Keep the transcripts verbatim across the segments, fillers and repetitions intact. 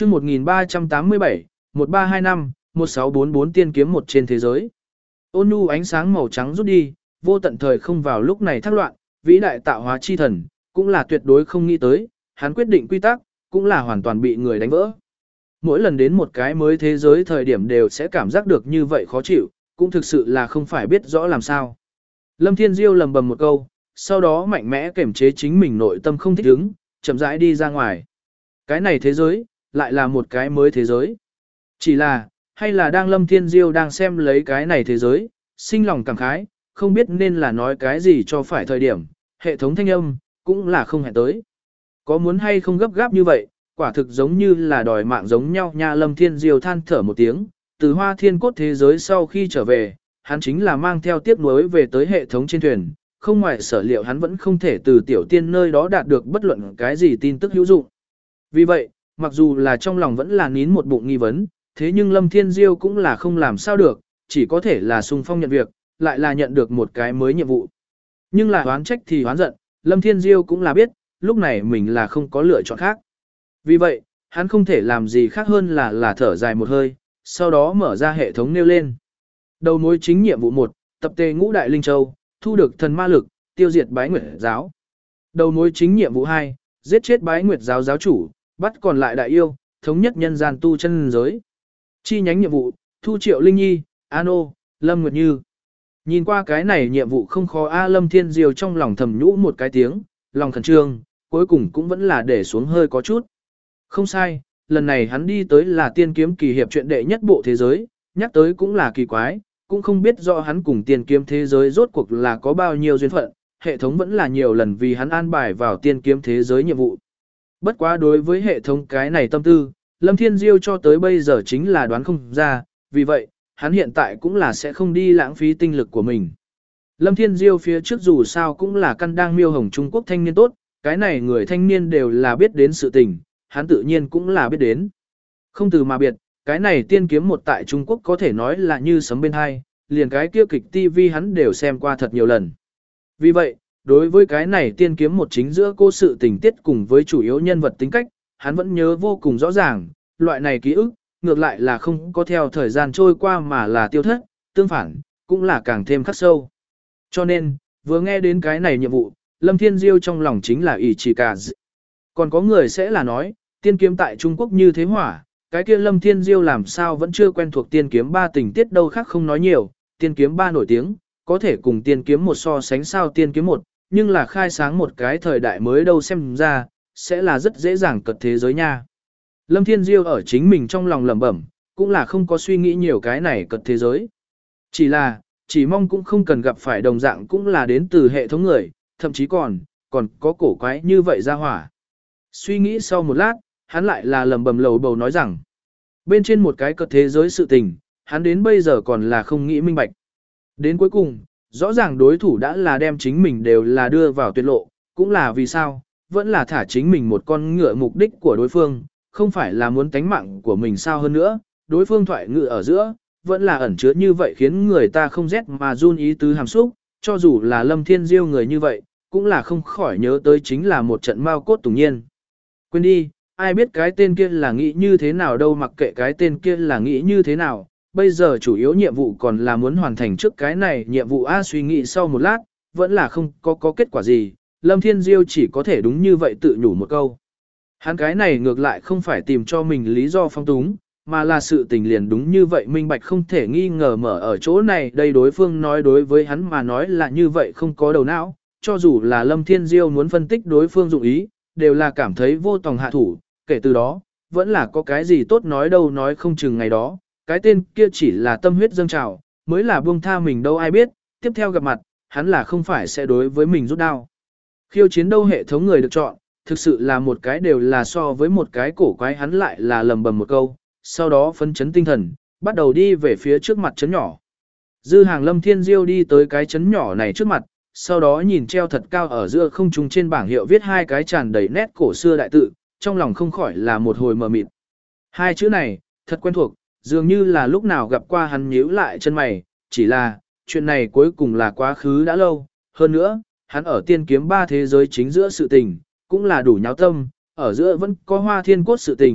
chương một nghìn ba trăm tám mươi bảy, một ba hai năm, một sáu bốn bốn tiên kiếm một trên thế giới. Ôn nhu ánh sáng màu trắng rút đi, vô tận thời không vào lúc này thác loạn, vĩ đại tạo hóa chi thần, cũng là tuyệt đối không nghĩ tới, hắn quyết định quy tắc, cũng là hoàn toàn bị người đánh vỡ. Mỗi lần đến một cái mới thế giới thời điểm đều sẽ cảm giác được như vậy khó chịu, cũng thực sự là không phải biết rõ làm sao. Lâm Thiên Diêu lầm bầm một câu, sau đó mạnh mẽ kềm chế chính mình nội tâm không thích ứng, chậm rãi đi ra ngoài. Cái này thế giới, lại là một cái mới thế giới. Chỉ là, hay là đang Lâm Thiên Diêu đang xem lấy cái này thế giới, sinh lòng cảm khái, không biết nên là nói cái gì cho phải thời điểm, hệ thống thanh âm, cũng là không hẹn tới. Có muốn hay không gấp gáp như vậy, quả thực giống như là đòi mạng giống nhau nha. Lâm Thiên Diêu than thở một tiếng, từ Hoa Thiên Cốt thế giới sau khi trở về, hắn chính là mang theo tiếc nuối về tới hệ thống trên thuyền, không ngoài sở liệu hắn vẫn không thể từ tiểu tiên nơi đó đạt được bất luận cái gì tin tức hữu dụng. Vì vậy, mặc dù là trong lòng vẫn là nín một bụng nghi vấn, thế nhưng Lâm Thiên Diêu cũng là không làm sao được, chỉ có thể là xung phong nhận việc, lại là nhận được một cái mới nhiệm vụ. Nhưng là oán trách thì oán giận, Lâm Thiên Diêu cũng là biết, lúc này mình là không có lựa chọn khác. Vì vậy, hắn không thể làm gì khác hơn là là thở dài một hơi, sau đó mở ra hệ thống nêu lên. Đầu mối chính nhiệm vụ một, tập tề ngũ đại linh châu, thu được thần ma lực, tiêu diệt Bái Nguyệt giáo. Đầu mối chính nhiệm vụ hai, giết chết Bái Nguyệt giáo giáo chủ, bắt còn lại đại yêu, thống nhất nhân gian tu chân giới. Chi nhánh nhiệm vụ, thu Triệu Linh Nhi, Ano, Lâm Nguyệt Như. Nhìn qua cái này nhiệm vụ không khó a. Lâm Thiên Diêu trong lòng thầm nhũ một cái tiếng, lòng khẩn trương, cuối cùng cũng vẫn là để xuống hơi có chút. Không sai, lần này hắn đi tới là tiên kiếm kỳ hiệp truyện đệ nhất bộ thế giới, nhắc tới cũng là kỳ quái, cũng không biết rõ hắn cùng tiên kiếm thế giới rốt cuộc là có bao nhiêu duyên phận, hệ thống vẫn là nhiều lần vì hắn an bài vào tiên kiếm thế giới nhiệm vụ. Bất quá đối với hệ thống cái này tâm tư, Lâm Thiên Diêu cho tới bây giờ chính là đoán không ra, vì vậy, hắn hiện tại cũng là sẽ không đi lãng phí tinh lực của mình. Lâm Thiên Diêu phía trước dù sao cũng là căn đang miêu hồng Trung Quốc thanh niên tốt, cái này người thanh niên đều là biết đến sự tình, hắn tự nhiên cũng là biết đến. Không từ mà biệt, cái này tiên kiếm một tại Trung Quốc có thể nói là như sấm bên hai, liền cái kia kịch ti vi hắn đều xem qua thật nhiều lần. Vì vậy, đối với cái này tiên kiếm một chính giữa cô sự tình tiết cùng với chủ yếu nhân vật tính cách, hắn vẫn nhớ vô cùng rõ ràng, loại này ký ức, ngược lại là không có theo thời gian trôi qua mà là tiêu thất, tương phản, cũng là càng thêm khắc sâu. Cho nên, vừa nghe đến cái này nhiệm vụ, Lâm Thiên Diêu trong lòng chính là ý chỉ cả dị. Còn có người sẽ là nói, tiên kiếm tại Trung Quốc như thế hỏa, cái kia Lâm Thiên Diêu làm sao vẫn chưa quen thuộc tiên kiếm ba tình tiết đâu khác không nói nhiều, tiên kiếm ba nổi tiếng, có thể cùng tiên kiếm một so sánh sao tiên kiếm một, nhưng là khai sáng một cái thời đại mới đâu xem ra, sẽ là rất dễ dàng cật thế giới nha. Lâm Thiên Diêu ở chính mình trong lòng lẩm bẩm, cũng là không có suy nghĩ nhiều cái này cật thế giới. Chỉ là, chỉ mong cũng không cần gặp phải đồng dạng cũng là đến từ hệ thống người, thậm chí còn, còn có cổ quái như vậy ra hỏa. Suy nghĩ sau một lát, hắn lại là lẩm bẩm lầu bầu nói rằng, bên trên một cái cật thế giới sự tình, hắn đến bây giờ còn là không nghĩ minh bạch. Đến cuối cùng, rõ ràng đối thủ đã là đem chính mình đều là đưa vào tuyệt lộ, cũng là vì sao, vẫn là thả chính mình một con ngựa mục đích của đối phương, không phải là muốn tánh mạng của mình sao hơn nữa, đối phương thoại ngựa ở giữa, vẫn là ẩn chứa như vậy khiến người ta không rét mà run ý tứ hàm xúc, cho dù là Lâm Thiên Diêu người như vậy, cũng là không khỏi nhớ tới chính là một trận mao cốt tủng nhiên. Quên đi, ai biết cái tên kia là nghĩ như thế nào đâu, mặc kệ cái tên kia là nghĩ như thế nào, bây giờ chủ yếu nhiệm vụ còn là muốn hoàn thành trước cái này nhiệm vụ A. Suy nghĩ sau một lát, vẫn là không có có kết quả gì, Lâm Thiên Diêu chỉ có thể đúng như vậy tự nhủ một câu. Hắn cái này ngược lại không phải tìm cho mình lý do phong túng, mà là sự tình liền đúng như vậy minh bạch không thể nghi ngờ mở ở chỗ này. Đây đối phương nói đối với hắn mà nói là như vậy không có đầu não, cho dù là Lâm Thiên Diêu muốn phân tích đối phương dụng ý, đều là cảm thấy vô tòng hạ thủ, kể từ đó, vẫn là có cái gì tốt nói đâu nói không chừng ngày đó, cái tên kia chỉ là tâm huyết dâng trào, mới là buông tha mình đâu ai biết, tiếp theo gặp mặt, hắn là không phải sẽ đối với mình rút đao. Khiêu chiến đâu hệ thống người được chọn, thực sự là một cái đều là so với một cái cổ quái, hắn lại là lầm bầm một câu, sau đó phấn chấn tinh thần, bắt đầu đi về phía trước mặt chấn nhỏ. Dư hàng Lâm Thiên Diêu đi tới cái chấn nhỏ này trước mặt, sau đó nhìn treo thật cao ở giữa không trung trên bảng hiệu viết hai cái tràn đầy nét cổ xưa đại tự, trong lòng không khỏi là một hồi mờ mịt. Hai chữ này, thật quen thuộc, dường như là lúc nào gặp qua. Hắn nhíu lại chân mày, chỉ là, chuyện này cuối cùng là quá khứ đã lâu, hơn nữa, hắn ở tiên kiếm ba thế giới chính giữa sự tình, cũng là đủ nháo tâm, ở giữa vẫn có Hoa Thiên Cốt sự tình,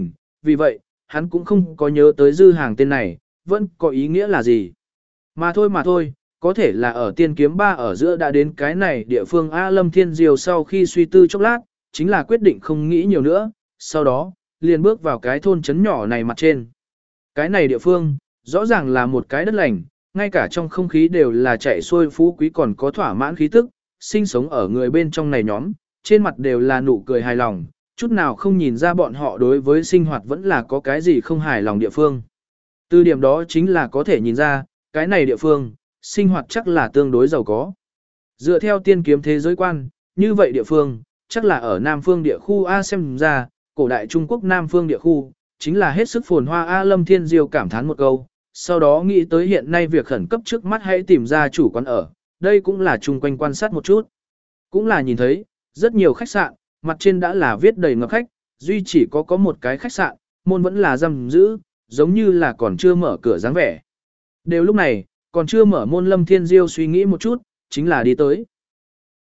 vì vậy, hắn cũng không có nhớ tới dư hàng tên này, vẫn có ý nghĩa là gì. Mà thôi mà thôi, có thể là ở tiên kiếm ba ở giữa đã đến cái này địa phương A Lâm Thiên Diêu sau khi suy tư chốc lát, chính là quyết định không nghĩ nhiều nữa, sau đó, liền bước vào cái thôn trấn nhỏ này mặt trên. Cái này địa phương, rõ ràng là một cái đất lành, ngay cả trong không khí đều là chạy xuôi phú quý còn có thỏa mãn khí tức, sinh sống ở người bên trong này nhóm, trên mặt đều là nụ cười hài lòng, chút nào không nhìn ra bọn họ đối với sinh hoạt vẫn là có cái gì không hài lòng địa phương. Từ điểm đó chính là có thể nhìn ra, cái này địa phương, sinh hoạt chắc là tương đối giàu có. Dựa theo tiên kiếm thế giới quan, như vậy địa phương, chắc là ở Nam phương địa khu A xem ra, cổ đại Trung Quốc Nam phương địa khu, chính là hết sức phồn hoa A Lâm Thiên Diêu cảm thán một câu, sau đó nghĩ tới hiện nay việc khẩn cấp trước mắt hãy tìm ra chủ quán ở, đây cũng là chung quanh quan sát một chút. Cũng là nhìn thấy, rất nhiều khách sạn, mặt trên đã là viết đầy ngập khách, duy chỉ có có một cái khách sạn, môn vẫn là giam giữ, giống như là còn chưa mở cửa dáng vẻ. Đều lúc này, còn chưa mở môn Lâm Thiên Diêu suy nghĩ một chút, chính là đi tới.